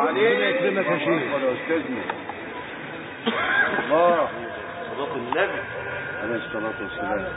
عليك يكرمك يا شيخ يا استاذنا. الله صلاة النبي عليه الصلاة والسلام.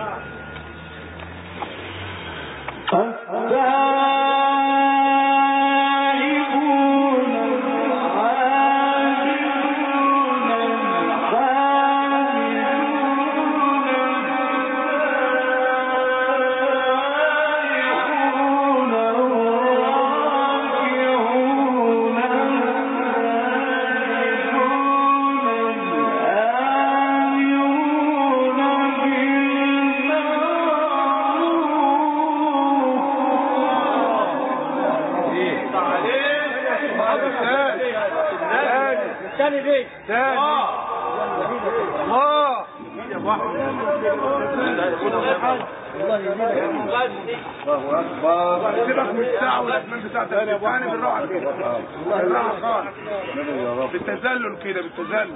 الله اكبر. سيبك من الساعه والاسمان بتاعت الثاني بالراحه كده. بالراحه خالص. بالتذلل كده بالتذلل.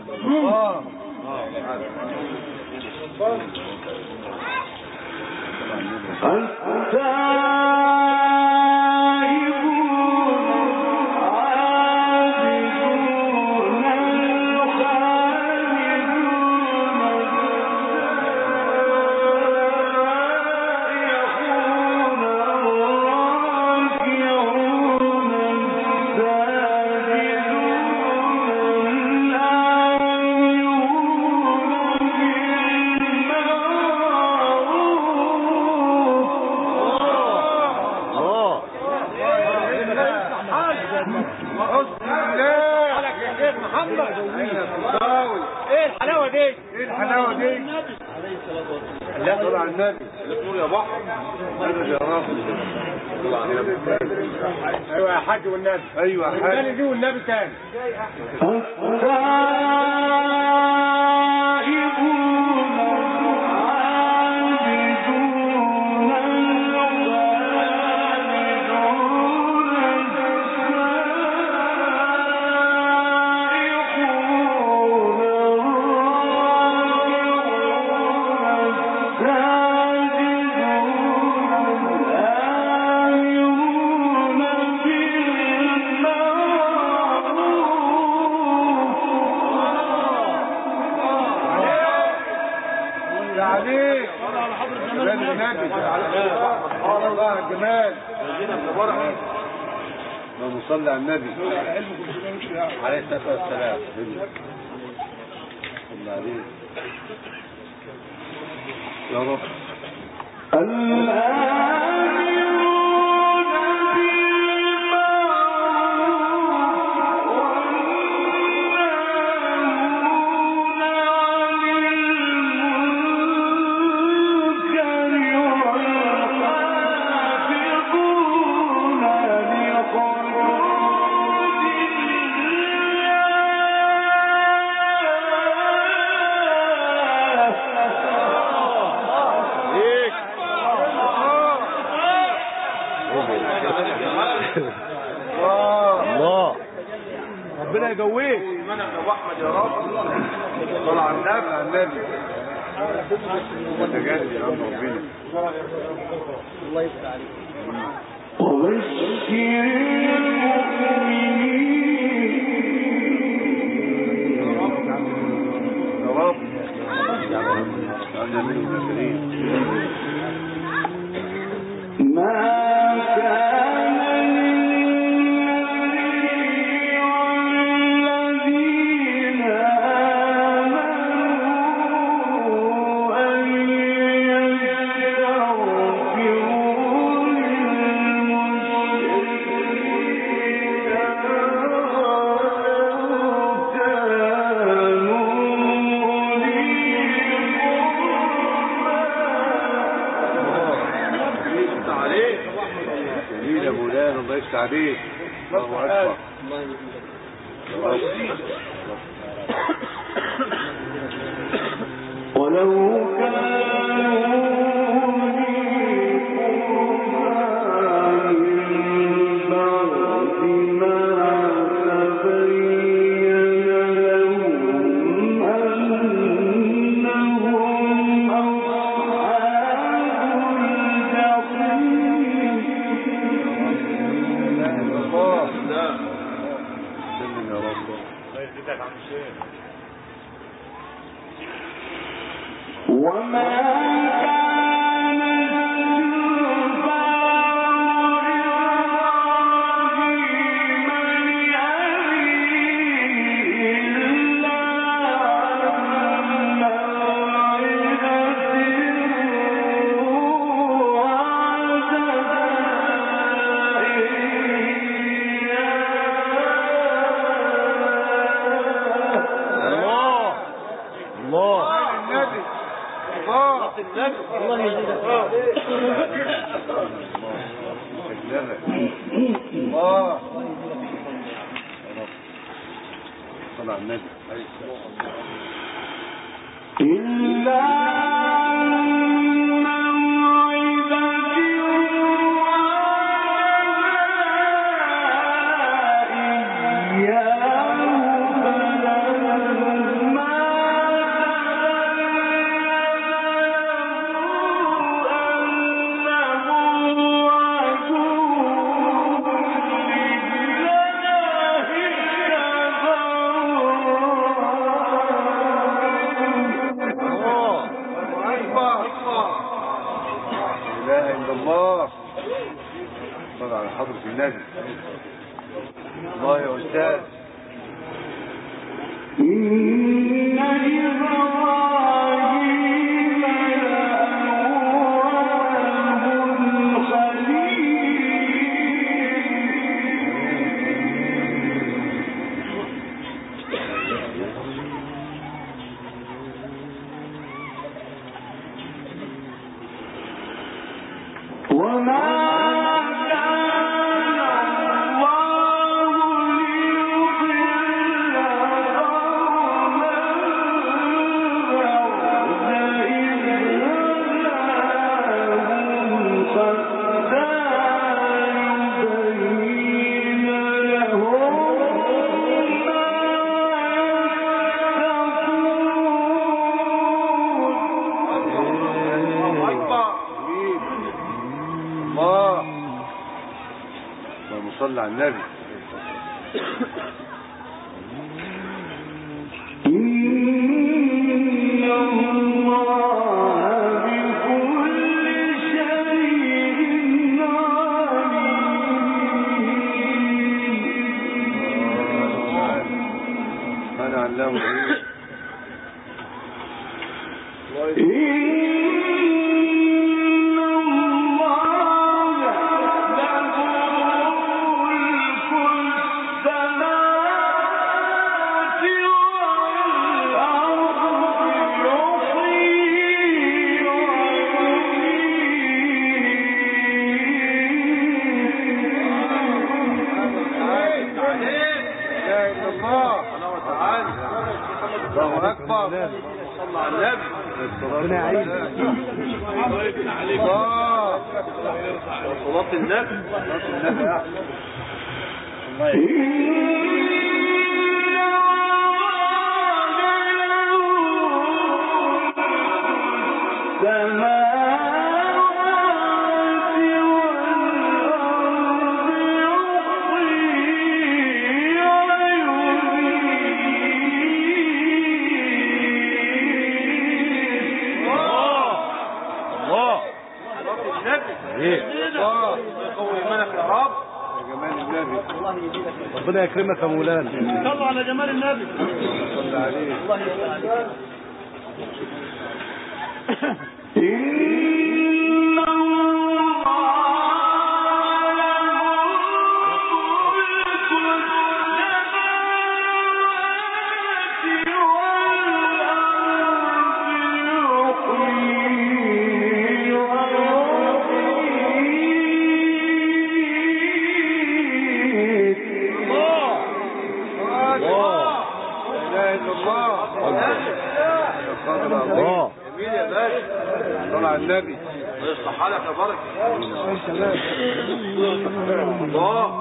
ايه الحلاوه دي؟ ايه الحلاوه دي؟ لا طلع النبي الدكتور يا بحر نبي يا رب. ايوه يا حاج والنبي. ايوه يا حاج. الثاني دي والنبي تاني. عليك على حضرة جمال النبي. سبحان الله الجمال. اللهم صل على النبي عليه الصلاة والسلام. صل عليه يا رب. الله ربنا يقويك. ايمانك يا ابو احمد يا رب. صل على النبي على النبي. متجاهل يا رب ربنا. الله يفتح عليك. يا رب اجعلنا من المسلمين. جميل يا مولانا الله يفتح عليك. الله اكبر. ولو كانوا رب. الله يجزيك الله صلى على النبي الله يا أستاذ صلى على النبي أنا علام الله أكبر صلى على النبي ربنا يعينك الله صلاة النبي ربنا يكرمك يا مولانا. صلوا على جمال النبي. صلى عليه. الله يسلمك. النبي يصلح حالك يا بركه الله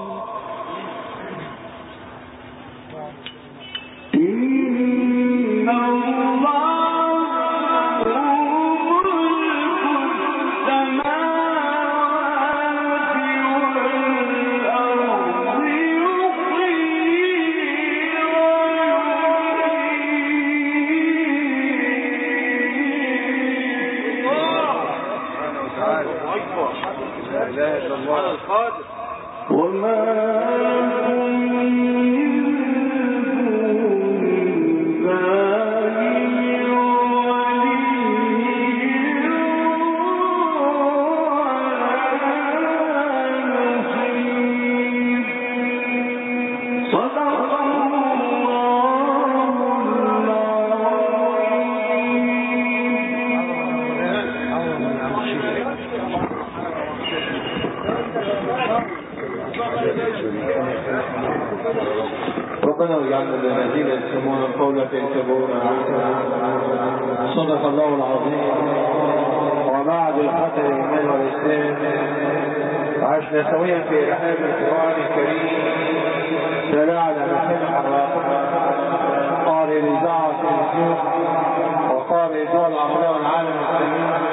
ربنا اجعلنا الذين يستمعون القول فيتبعون احسنه. صدق الله العظيم. وبعد القدر الايمان والاسلام عشنا سويا في رحاب القران الكريم فلعل مسمح قال اذاعه النجوم وقال اذاعه العملاء والعالم السليم